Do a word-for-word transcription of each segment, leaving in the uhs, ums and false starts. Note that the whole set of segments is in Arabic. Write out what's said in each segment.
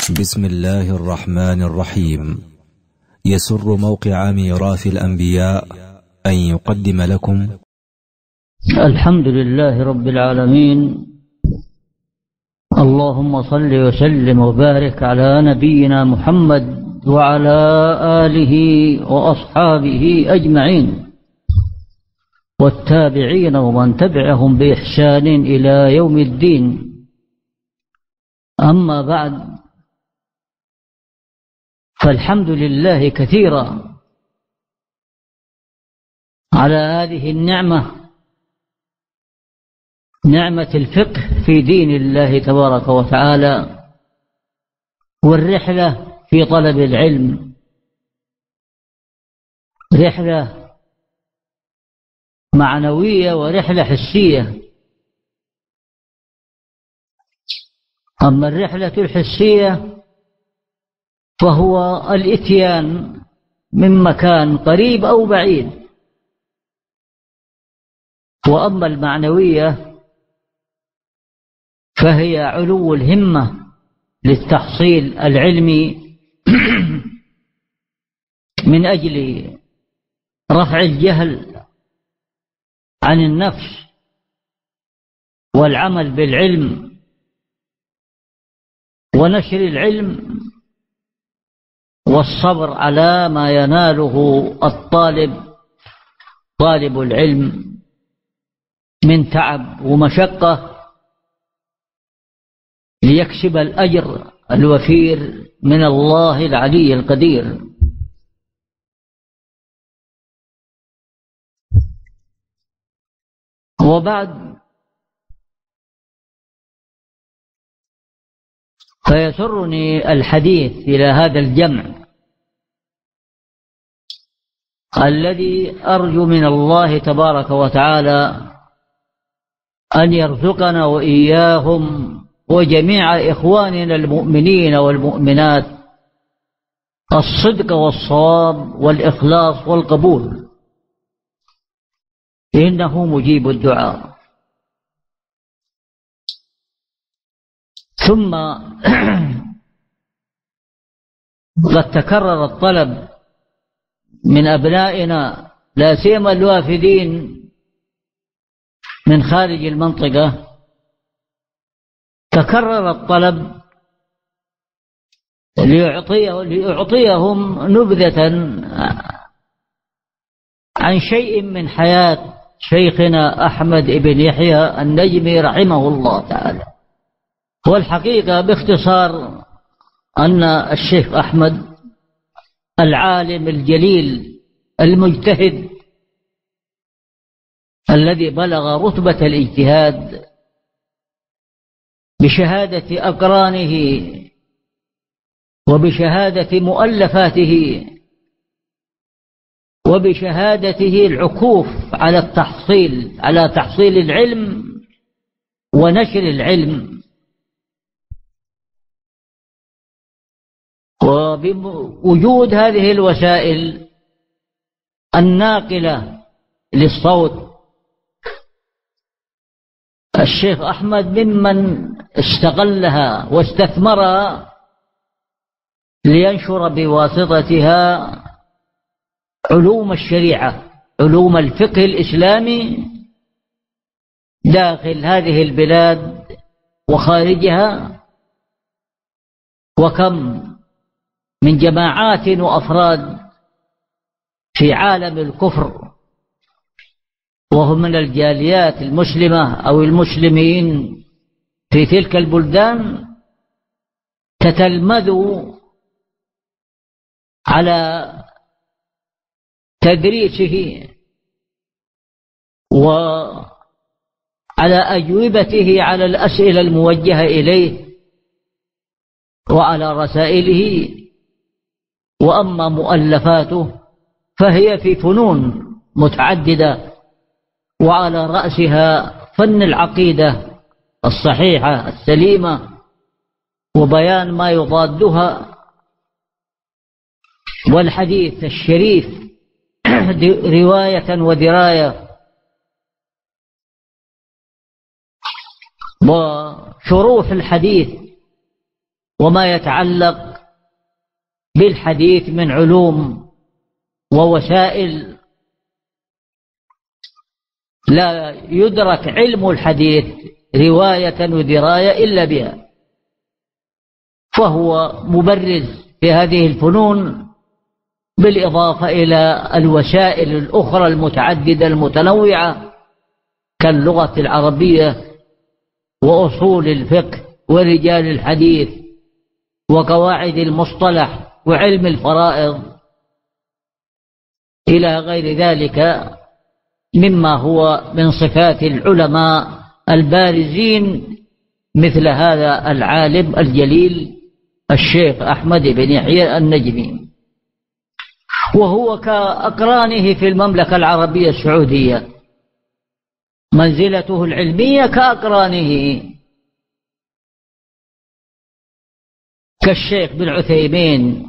بسم الله الرحمن الرحيم. يسر موقع ميراث الأنبياء أن يقدم لكم الحمد لله رب العالمين، اللهم صل وسلم وبارك على نبينا محمد وعلى آله وأصحابه أجمعين والتابعين ومن تبعهم بإحسان إلى يوم الدين. أما بعد، فالحمد لله كثيرا على هذه النعمة، نعمة الفقه في دين الله تبارك وتعالى، والرحلة في طلب العلم، رحلة معنوية ورحلة حسية. أما الرحلة الحسية فهو الإتيان من مكان قريب أو بعيد، وأما المعنوية فهي علو الهمة للتحصيل العلمي من أجل رفع الجهل عن النفس والعمل بالعلم ونشر العلم والصبر على ما يناله الطالب طالب العلم من تعب ومشقة ليكسب الأجر الوفير من الله العلي القدير. وبعد، فيسرني الحديث إلى هذا الجمع الذي أرجو من الله تبارك وتعالى أن يرزقنا وإياهم وجميع إخواننا المؤمنين والمؤمنات الصدق والصواب والإخلاص والقبول، إنه مجيب الدعاء. ثم قد تكرر الطلب من أبنائنا لا سيما الوافدين من خارج المنطقة، تكرر الطلب ليعطيهم نبذة عن شيء من حياة شيخنا أحمد بن يحيى النجمي رحمه الله تعالى. والحقيقة باختصار أن الشيخ أحمد العالم الجليل المجتهد الذي بلغ رتبة الاجتهاد بشهادة أقرانه وبشهادة مؤلفاته وبشهادته العكوف على التحصيل على تحصيل العلم ونشر العلم، وبوجود هذه الوسائل الناقلة للصوت. الشيخ أحمد ممن استغلها واستثمرها لينشر بواسطتها علوم الشريعة، علوم الفقه الإسلامي داخل هذه البلاد وخارجها. وكم من جماعات وأفراد في عالم الكفر وهم من الجاليات المسلمة أو المسلمين في تلك البلدان تتلمذوا على تدريسه وعلى أجوبته على الأسئلة الموجهة إليه وعلى رسائله. وأما مؤلفاته فهي في فنون متعددة، وعلى رأسها فن العقيدة الصحيحة السليمة وبيان ما يضادها، والحديث الشريف رواية ودراية، وشروح الحديث وما يتعلق بالحديث من علوم ووسائل لا يدرك علم الحديث رواية ودراية إلا بها، فهو مبرز في هذه الفنون، بالإضافة إلى الوسائل الأخرى المتعددة المتنوعة كاللغة العربية وأصول الفقه ورجال الحديث وقواعد المصطلح وعلم الفرائض إلى غير ذلك مما هو من صفات العلماء البارزين، مثل هذا العالم الجليل الشيخ أحمد بن يحيى النجمي، وهو كأقرانه في المملكة العربية السعودية، منزلته العلمية كأقرانه كالشيخ بن عثيمين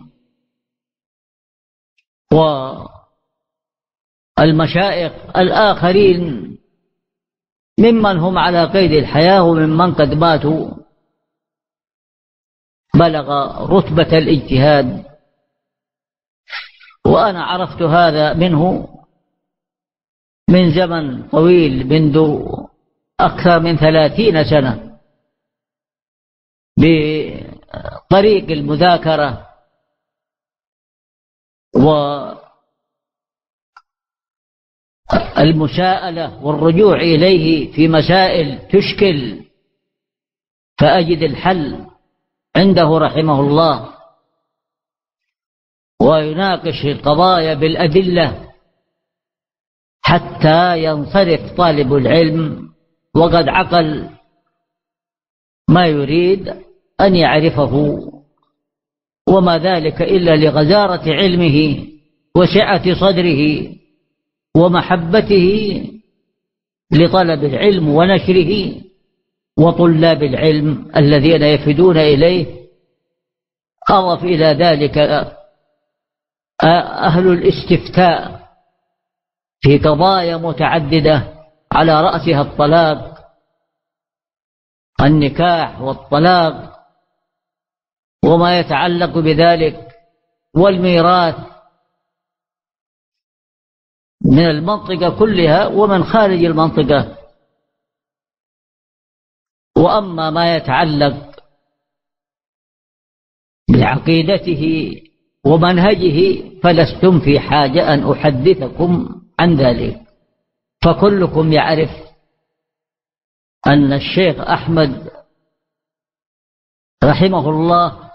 والمشايخ الآخرين ممن هم على قيد الحياة وممن قد ماتوا بلغ رتبة الاجتهاد. وأنا عرفت هذا منه من زمن طويل، منذ أكثر من ثلاثين سنة، بطريق المذاكرة والمساءلة والرجوع إليه في مسائل تشكل فأجد الحل عنده رحمه الله، ويناقش القضايا بالأدلة حتى ينصرف طالب العلم وقد عقل ما يريد أن يعرفه، وما ذلك إلا لغزارة علمه وسعة صدره ومحبته لطلب العلم ونشره وطلاب العلم الذين يفدون إليه. أضف إلى ذلك أهل الاستفتاء في قضايا متعددة على رأسها الطلاق، النكاح والطلاق وما يتعلق بذلك، والميراث من المنطقة كلها ومن خارج المنطقة. وأما ما يتعلق بعقيدته ومنهجه فلستم في حاجة أن أحدثكم عن ذلك، فكلكم يعرف أن الشيخ أحمد رحمه الله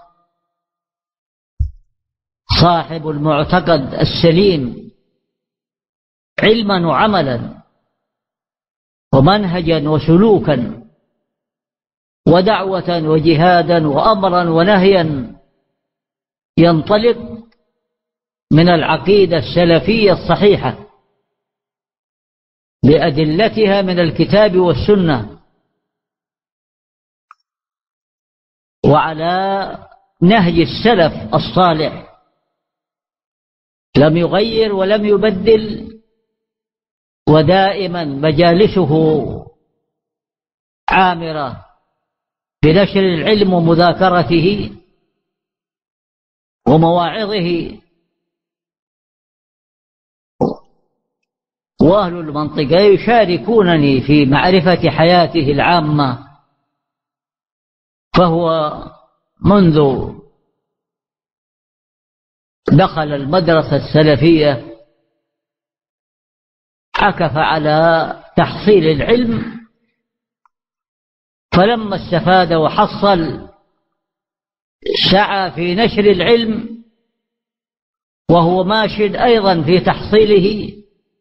صاحب المعتقد السليم علما وعملا ومنهجا وسلوكا ودعوة وجهادا وأمرا ونهيا، ينطلق من العقيدة السلفية الصحيحة بأدلتها من الكتاب والسنة، وعلى نهج السلف الصالح، لم يغير ولم يبدل، ودائما مجالسه عامرة بنشر العلم ومذاكرته ومواعظه. وأهل المنطقة يشاركونني في معرفة حياته العامة، فهو منذ دخل المدرسة السلفية عكف على تحصيل العلم، فلما استفاد وحصل سعى في نشر العلم، وهو ماشد أيضا في تحصيله،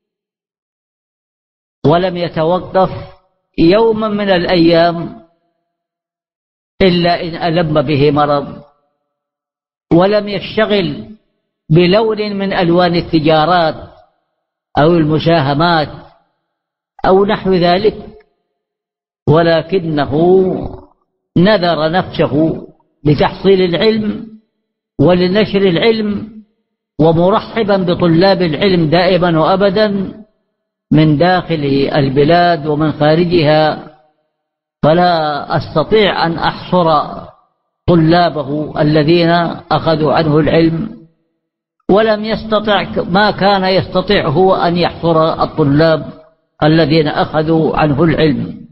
ولم يتوقف يوما من الأيام إلا إن ألم به مرض، ولم يشتغل بلون من ألوان التجارات أو المساهمات أو نحو ذلك، ولكنه نذر نفسه لتحصيل العلم ولنشر العلم، ومرحبا بطلاب العلم دائما وأبدا من داخل البلاد ومن خارجها. فلا أستطيع أن أحصر طلابه الذين أخذوا عنه العلم، ولم يستطع ما كان يستطيع هو أن يحصر الطلاب الذين أخذوا عنه العلم.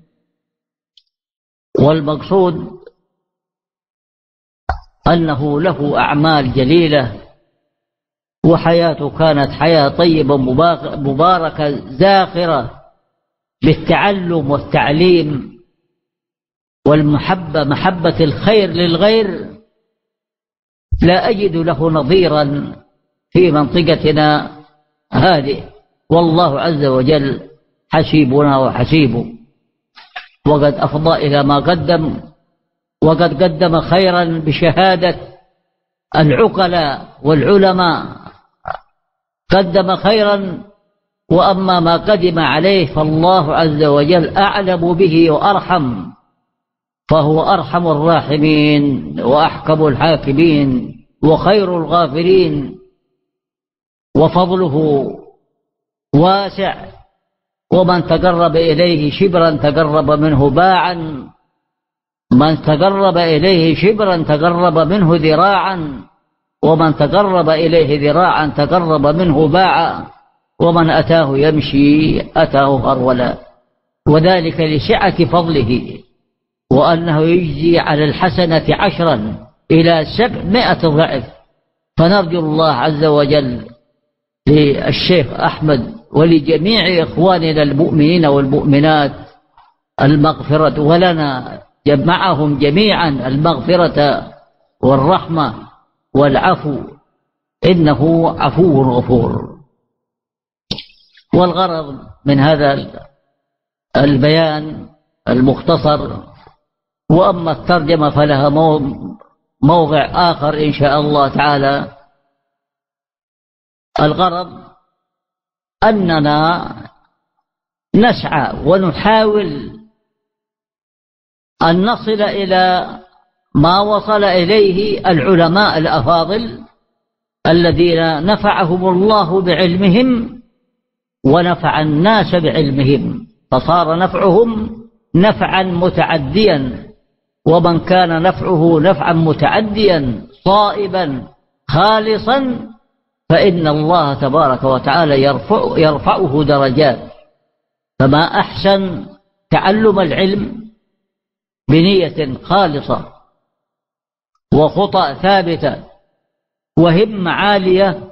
والمقصود أنه له أعمال جليلة، وحياته كانت حياة طيبة مباركة زاخرة بالتعلم والتعليم والمحبة، محبة الخير للغير، لا أجد له نظيرا في منطقتنا هذه، والله عز وجل حسيبنا وحسيبه، وقد أفضى إلى ما قدم، وقد قدم خيرا بشهادة العقلاء والعلماء، قدم خيرا، وأما ما قدم عليه فالله عز وجل أعلم به وأرحم، فهو أرحم الراحمين وأحكم الحاكمين وخير الغافرين، وفضله واسع، ومن تقرب إليه شبرا تقرب منه باعا، من تقرب إليه شبرا تقرب منه ذراعا، ومن تقرب إليه ذراعا تقرب منه باعا، ومن أتاه يمشي أتاه هرولا، وذلك لسعة فضله، وأنه يجزي على الحسنة عشرا إلى سبعمائة ضعف. فنرجو الله عز وجل للشيخ أحمد ولجميع إخواننا المؤمنين والمؤمنات المغفرة، ولنا جمعهم جميعا المغفرة والرحمة والعفو، إنه عفو غفور. والغرض من هذا البيان المختصر، وأما الترجمة فلها موضع آخر إن شاء الله تعالى. الغرض أننا نسعى ونحاول أن نصل إلى ما وصل إليه العلماء الأفاضل الذين نفعهم الله بعلمهم ونفع الناس بعلمهم، فصار نفعهم نفعا متعديا، ومن كان نفعه نفعا متعديا صائبا خالصا فإن الله تبارك وتعالى يرفع يرفعه درجات. فما أحسن تعلم العلم بنية خالصة وخطأ ثابتة وهمة عالية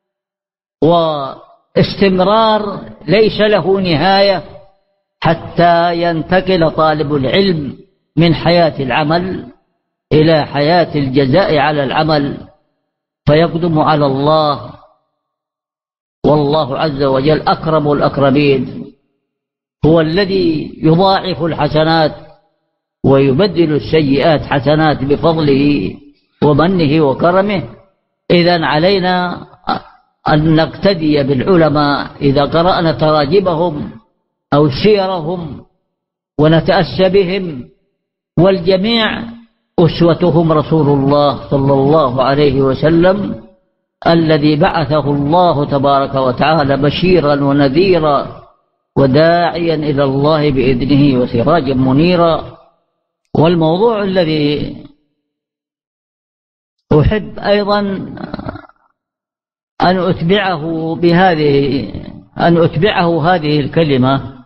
واستمرار ليس له نهاية، حتى ينتقل طالب العلم من حياة العمل إلى حياة الجزاء على العمل، فيقدم على الله، والله عز وجل أكرم الأكرمين، هو الذي يضاعف الحسنات ويبدل السيئات حسنات بفضله ومنه وكرمه. إذن علينا أن نقتدي بالعلماء إذا قرأنا تراجمهم أو سيرهم ونتأسى بهم، والجميع أسوتهم رسول الله صلى الله عليه وسلم الذي بعثه الله تبارك وتعالى بشيرا ونذيرا وداعيا إلى الله بإذنه وسراجا منيرا. والموضوع الذي أحب أيضا أن أتبعه بهذه أن أتبعه هذه الكلمة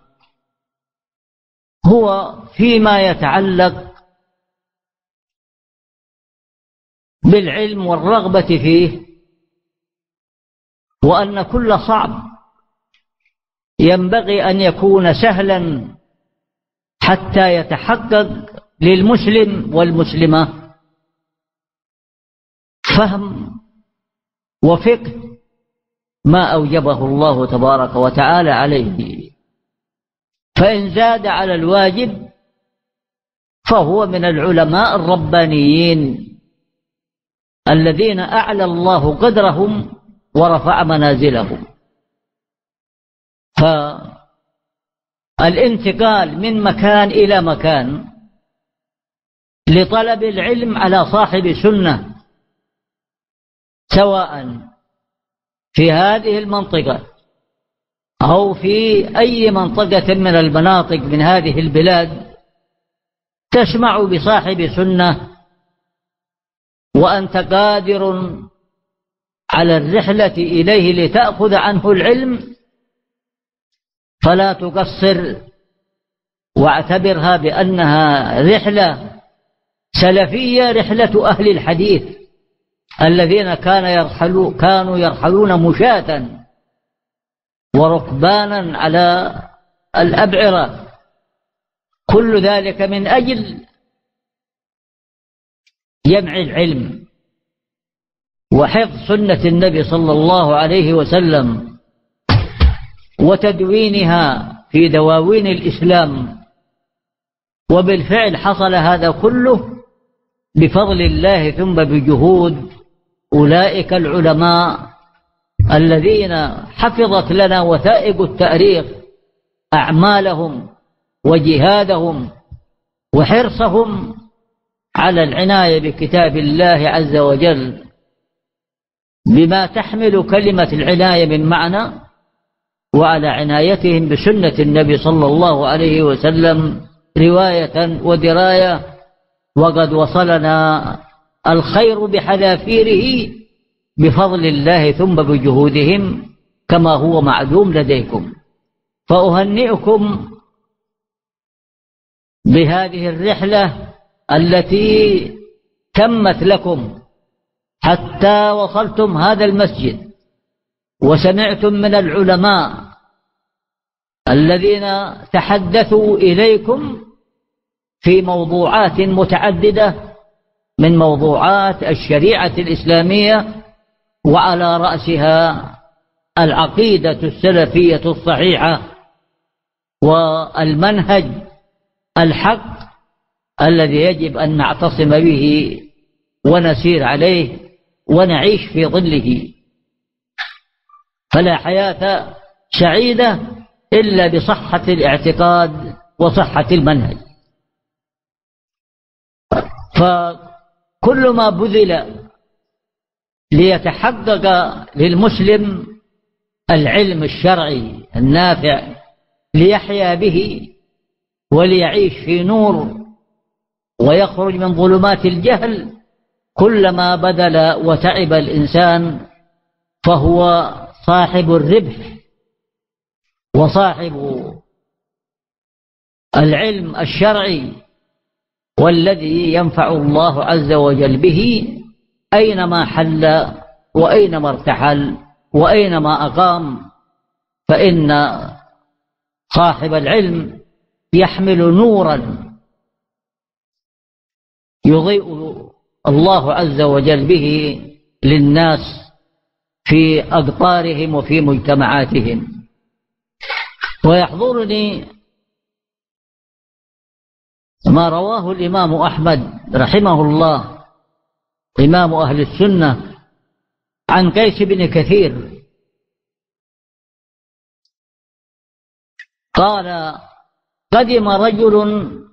هو فيما يتعلق بالعلم والرغبة فيه، وأن كل صعب ينبغي أن يكون سهلا حتى يتحقق للمسلم والمسلمة فهم وفقه ما أوجبه الله تبارك وتعالى عليه، فإن زاد على الواجب فهو من العلماء الربانيين الذين أعلى الله قدرهم ورفع منازلهم. فالانتقال من مكان إلى مكان لطلب العلم على صاحب سنة، سواء في هذه المنطقة أو في أي منطقة من المناطق من هذه البلاد، تسمع بصاحب سنة وأنت قادر على الرحلة إليه لتأخذ عنه العلم فلا تقصر، واعتبرها بأنها رحلة سلفية، رحلة أهل الحديث الذين كان يرحلوا كانوا يرحلون مشاة وركبانا على الأبعرة، كل ذلك من أجل جمع العلم وحفظ سنة النبي صلى الله عليه وسلم وتدوينها في دواوين الإسلام. وبالفعل حصل هذا كله بفضل الله ثم بجهود أولئك العلماء الذين حفظت لنا وثائق التاريخ أعمالهم وجهادهم وحرصهم على العناية بكتاب الله عز وجل بما تحمل كلمة العناية من معنى، وعلى عنايتهم بسنة النبي صلى الله عليه وسلم رواية ودراية. وقد وصلنا الخير بحذافيره بفضل الله ثم بجهودهم كما هو معلوم لديكم. فأهنئكم بهذه الرحلة التي تمت لكم حتى وصلتم هذا المسجد وسمعتم من العلماء الذين تحدثوا إليكم في موضوعات متعددة من موضوعات الشريعة الإسلامية، وعلى رأسها العقيدة السلفية الصحيحة والمنهج الحق الذي يجب أن نعتصم به ونسير عليه ونعيش في ظله. فلا حياة سعيدة إلا بصحة الاعتقاد وصحة المنهج. فكل ما بذل ليتحقق للمسلم العلم الشرعي النافع ليحيا به وليعيش في نور ويخرج من ظلمات الجهل، كلما بذل وتعب الإنسان فهو صاحب الربح وصاحب العلم الشرعي والذي ينفع الله عز وجل به أينما حل وأينما ارتحل وأينما أقام. فإن صاحب العلم يحمل نورا يضيء الله عز وجل به للناس في أقطارهم وفي مجتمعاتهم. ويحضرني ما رواه الإمام أحمد رحمه الله إمام أهل السنة عن قيس بن كثير قال: قدم رجل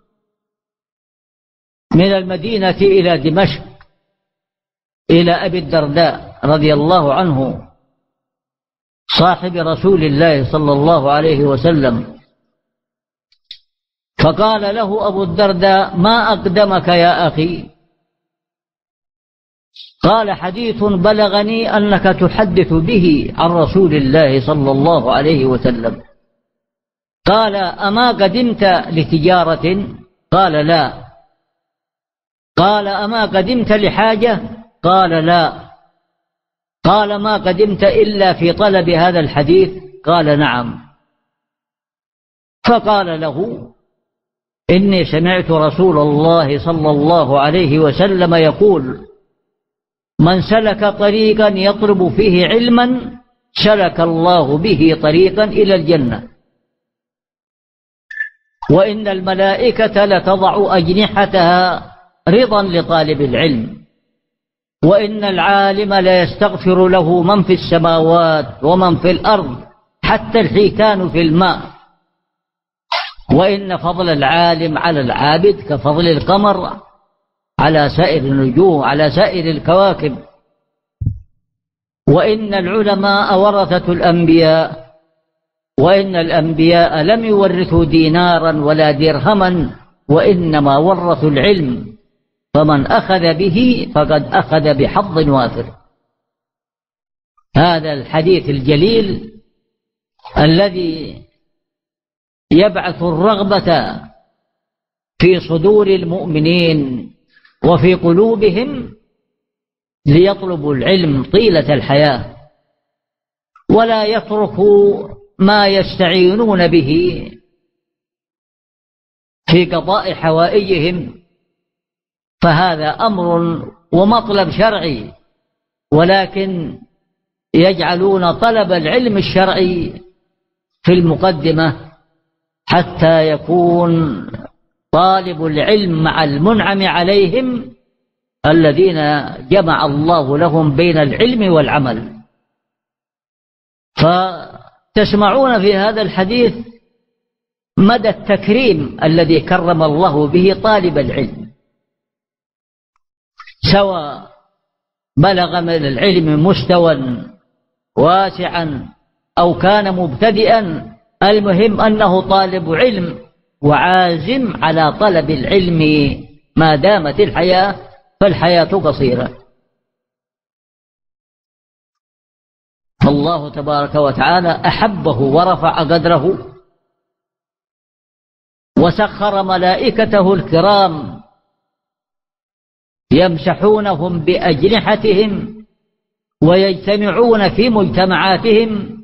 من المدينة إلى دمشق إلى أبي الدرداء رضي الله عنه صاحب رسول الله صلى الله عليه وسلم، فقال له أبو الدرداء: ما أقدمك يا أخي؟ قال: حديث بلغني أنك تحدث به عن رسول الله صلى الله عليه وسلم. قال: أما قدمت لتجارة؟ قال: لا. قال: أما قدمت لحاجة؟ قال: لا. قال: ما قدمت إلا في طلب هذا الحديث؟ قال: نعم. فقال له: إني سمعت رسول الله صلى الله عليه وسلم يقول: من سلك طريقا يطلب فيه علما سلك الله به طريقا إلى الجنة، وإن الملائكة لتضع أجنحتها رضا لطالب العلم، وإن العالم لا يستغفر له من في السماوات ومن في الأرض حتى الحيتان في الماء، وإن فضل العالم على العابد كفضل القمر على سائر النجوم على سائر الكواكب، وإن العلماء ورثة الأنبياء، وإن الأنبياء لم يورثوا دينارا ولا درهما وإنما ورثوا العلم، فمن أخذ به فقد أخذ بحظ وافر. هذا الحديث الجليل الذي يبعث الرغبة في صدور المؤمنين وفي قلوبهم ليطلبوا العلم طيلة الحياة، ولا يتركوا ما يستعينون به في قضاء حوائجهم، فهذا أمر ومطلب شرعي، ولكن يجعلون طلب العلم الشرعي في المقدمة حتى يكون طالب العلم مع المنعم عليهم الذين جمع الله لهم بين العلم والعمل. فتسمعون في هذا الحديث مدى التكريم الذي كرم الله به طالب العلم، سواء بلغ من العلم مستوى واسعا أو كان مبتدئا، المهم أنه طالب علم وعازم على طلب العلم ما دامت الحياة، فالحياة قصيرة. فالله تبارك وتعالى أحبه ورفع قدره وسخر ملائكته الكرام يمسحونهم بأجنحتهم ويجتمعون في مجتمعاتهم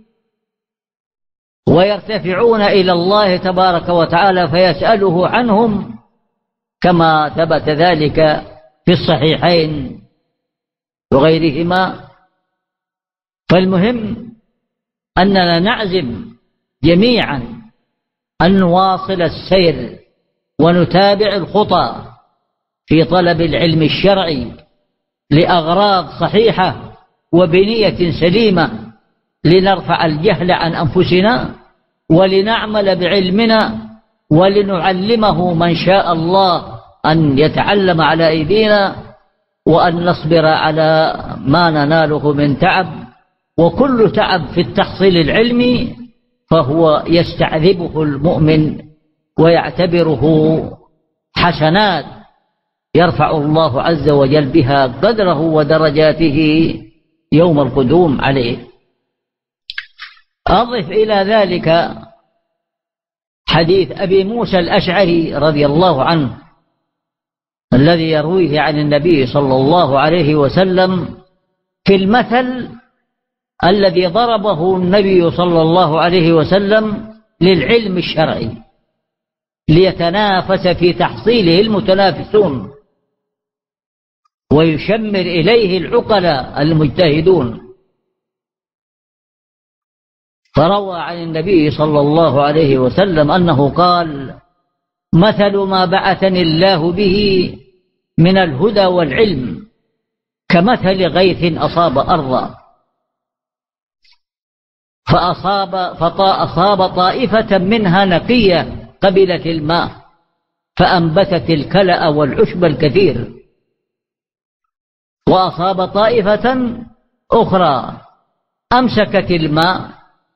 ويرتفعون إلى الله تبارك وتعالى فيسأله عنهم، كما ثبت ذلك في الصحيحين وغيرهما. فالمهم أننا نعزم جميعا أن نواصل السير ونتابع الخطى في طلب العلم الشرعي لأغراض صحيحة وبنية سليمة، لنرفع الجهل عن أنفسنا ولنعمل بعلمنا ولنعلمه من شاء الله أن يتعلم على أيدينا، وأن نصبر على ما نناله من تعب. وكل تعب في التحصيل العلمي فهو يستعذبه المؤمن ويعتبره حسنات يرفع الله عز وجل بها قدره ودرجاته يوم القدوم عليه. أضف إلى ذلك حديث أبي موسى الأشعري رضي الله عنه الذي يرويه عن النبي صلى الله عليه وسلم في المثل الذي ضربه النبي صلى الله عليه وسلم للعلم الشرعي ليتنافس في تحصيله المتنافسون ويشمر إليه العقلاء المجتهدون. فروى عن النبي صلى الله عليه وسلم أنه قال: مثل ما بعثني الله به من الهدى والعلم كمثل غيث أصاب أرضا فأصاب, فأصاب طائفة منها نقية قبلت الماء فأنبتت الكلأ والعشب الكثير، وأصاب طائفة أخرى أمسكت الماء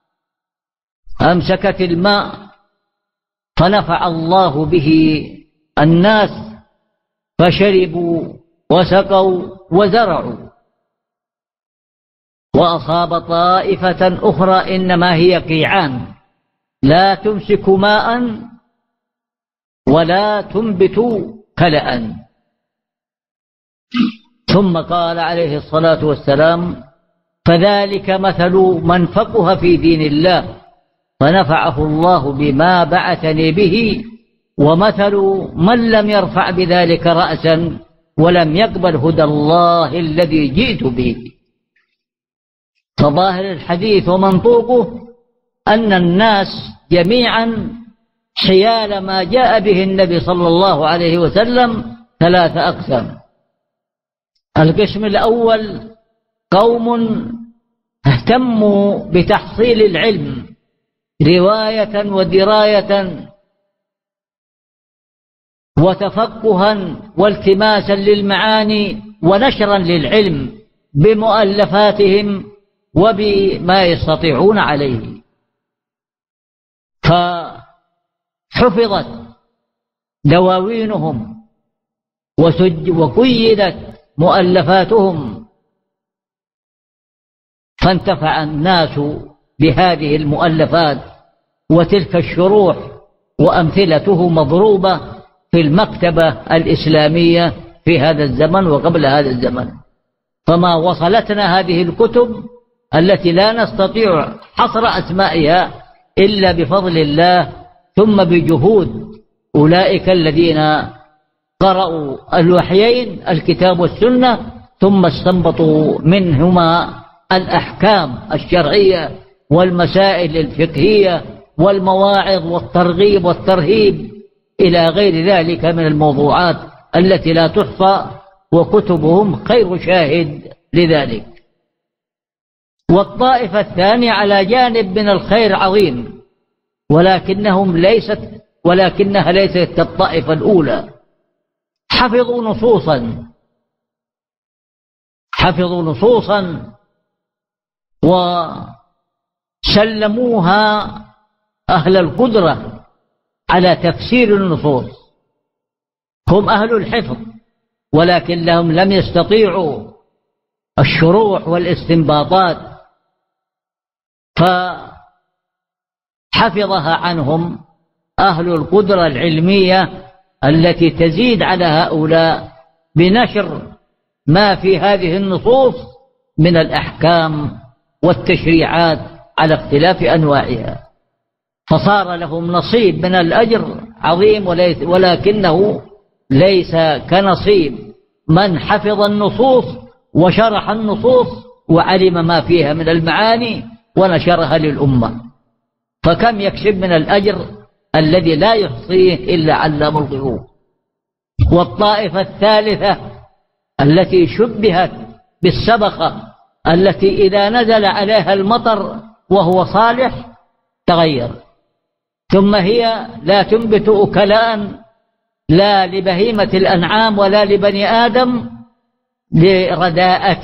أمسكت الماء فنفع الله به الناس فشربوا وسقوا وزرعوا. وأصاب طائفة أخرى إنما هي قيعان لا تمسك ماء ولا تنبت كلأ. ثم قال عليه الصلاة والسلام: فذلك مثل من فقه في دين الله فنفعه الله بما بعثني به، ومثل من لم يرفع بذلك رأسا ولم يقبل هدى الله الذي جئت به. فظاهر الحديث ومنطوقه أن الناس جميعا حيال ما جاء به النبي صلى الله عليه وسلم ثلاثة أقسام. القسم الأول قوم اهتموا بتحصيل العلم رواية ودراية وتفقها والتماسا للمعاني ونشرا للعلم بمؤلفاتهم وبما يستطيعون عليه، فحفظت دواوينهم وسج وقيدت مؤلفاتهم، فانتفع الناس بهذه المؤلفات وتلك الشروح، وأمثلته مضروبة في المكتبة الإسلامية في هذا الزمن وقبل هذا الزمن. فما وصلتنا هذه الكتب التي لا نستطيع حصر أسمائها إلا بفضل الله، ثم بجهود أولئك الذين قرأوا الوحيين الكتاب والسنة، ثم استنبطوا منهما الأحكام الشرعية والمسائل الفقهية والمواعظ والترغيب والترهيب إلى غير ذلك من الموضوعات التي لا تحصى، وكتبهم خير شاهد لذلك. والطائفة الثانية على جانب من الخير عظيم، ولكنهم ليست ولكنها ليست كالطائفة الأولى. حفظوا نصوصا حفظوا نصوصا وسلموها أهل القدرة على تفسير النصوص. هم أهل الحفظ، ولكنهم لم يستطيعوا الشروح والاستنباطات، فحفظها عنهم أهل القدرة العلمية التي تزيد على هؤلاء بنشر ما في هذه النصوص من الأحكام والتشريعات على اختلاف أنواعها، فصار لهم نصيب من الأجر عظيم، ولكنه ليس كنصيب من حفظ النصوص وشرح النصوص وعلم ما فيها من المعاني ونشرها للأمة، فكم يكسب من الأجر الذي لا يحصيه إلا علام الغيوب. والطائفة الثالثة التي شبهت بالسبخة التي إذا نزل عليها المطر وهو صالح تغير، ثم هي لا تنبت أكلاء لا لبهيمة الأنعام ولا لبني آدم لرداءة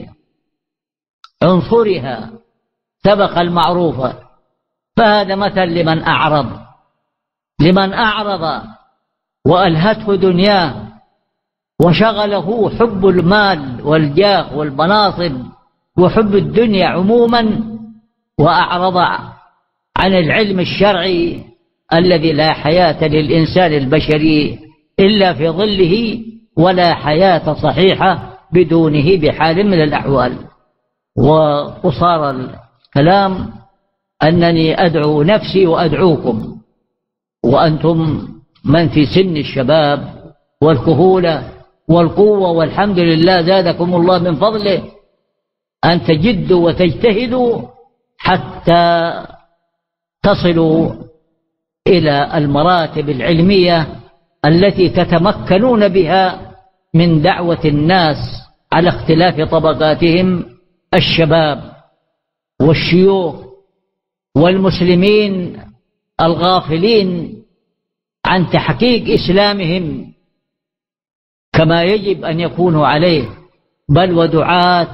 عنصرها سبق المعروفة. فهذا مثل لمن أعرض لمن أعرض وألهته دنياه وشغله حب المال والجاه والمناصب وحب الدنيا عموما، وأعرض عن العلم الشرعي الذي لا حياة للإنسان البشري إلا في ظله، ولا حياة صحيحة بدونه بحال من الأحوال. وقصار الكلام أنني أدعو نفسي وأدعوكم، وأنتم من في سن الشباب والكهولة والقوة، والحمد لله زادكم الله من فضله، أن تجدوا وتجتهدوا حتى تصلوا إلى المراتب العلمية التي تتمكنون بها من دعوة الناس على اختلاف طبقاتهم، الشباب والشيوخ والمسلمين الغافلين عن تحقيق إسلامهم كما يجب أن يكونوا عليه، بل ودعاة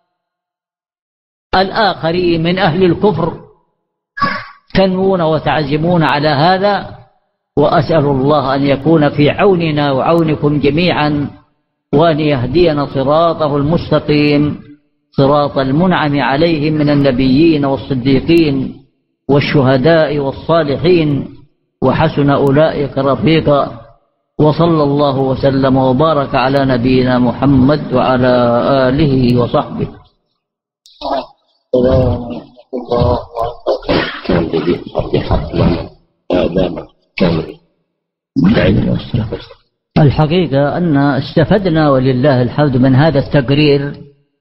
الآخرين من أهل الكفر تنوون وتعزمون على هذا. وأسأل الله أن يكون في عوننا وعونكم جميعا، وأن يهدينا صراطه المستقيم، صراط المنعم عليهم من النبيين والصديقين والشهداء والصالحين، وحسن أولئك رفيقا. وصلى الله وسلم وبارك على نبينا محمد وعلى آله وصحبه. كان بدي صحيحة لنا آداب كامل. الحقيقة أن استفدنا ولله الحمد من هذا التقرير،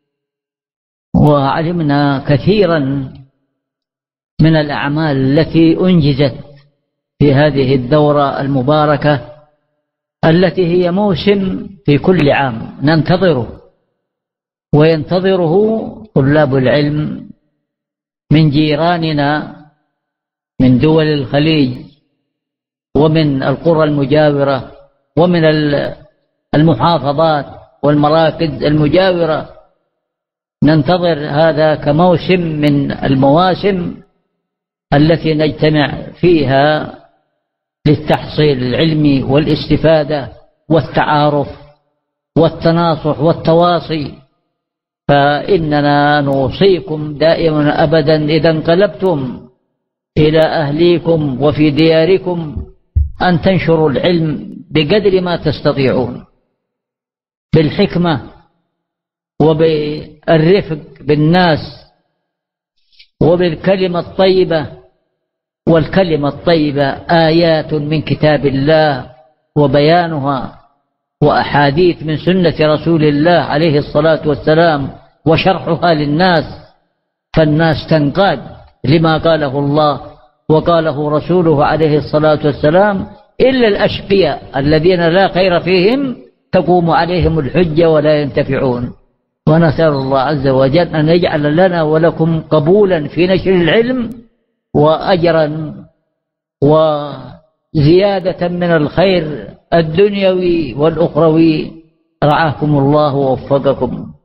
وعلمنا كثيرا من الأعمال التي أنجزت في هذه الدورة المباركة التي هي موسم في كل عام ننتظره، وينتظره طلاب العلم من جيراننا من دول الخليج ومن القرى المجاورة ومن المحافظات والمراكز المجاورة. ننتظر هذا كموسم من المواسم التي نجتمع فيها للتحصيل العلمي والاستفادة والتعارف والتناصح والتواصي. فإننا نوصيكم دائما أبدا إذا انقلبتم إلى أهليكم وفي دياركم أن تنشروا العلم بقدر ما تستطيعون، بالحكمة وبالرفق بالناس وبالكلمة الطيبة. والكلمة الطيبة آيات من كتاب الله وبيانها، وأحاديث من سنة رسول الله عليه الصلاة والسلام وشرحها للناس، فالناس تنقاد لما قاله الله وقاله رسوله عليه الصلاة والسلام، إلا الأشقياء الذين لا خير فيهم تقوم عليهم الحجة ولا ينتفعون. ونسأل الله عز وجل أن يجعل لنا ولكم قبولا في نشر العلم وأجرا وزيادة من الخير الدنيوي والأخروي. رعاكم الله ووفقكم.